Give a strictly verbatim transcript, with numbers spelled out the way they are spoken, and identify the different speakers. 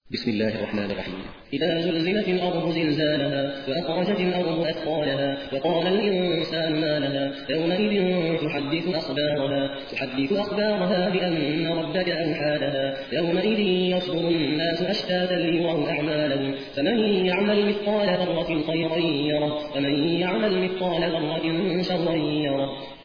Speaker 1: بسم الله الرحمن الرحيم. إذا زلزلت الأرض زلزالها وأخرجت الأرض أثقالها وقال الإنسان ما لها يومئذ تحدث أخبارها تحدث أخبارها بأن ربك أوحى لها يومئذ يصدر الناس أشتاتا ليروا أعمالهم فمن يعمل مثقال ذرة خيرا يره ومن يعمل مثقال ذرة شرا يره.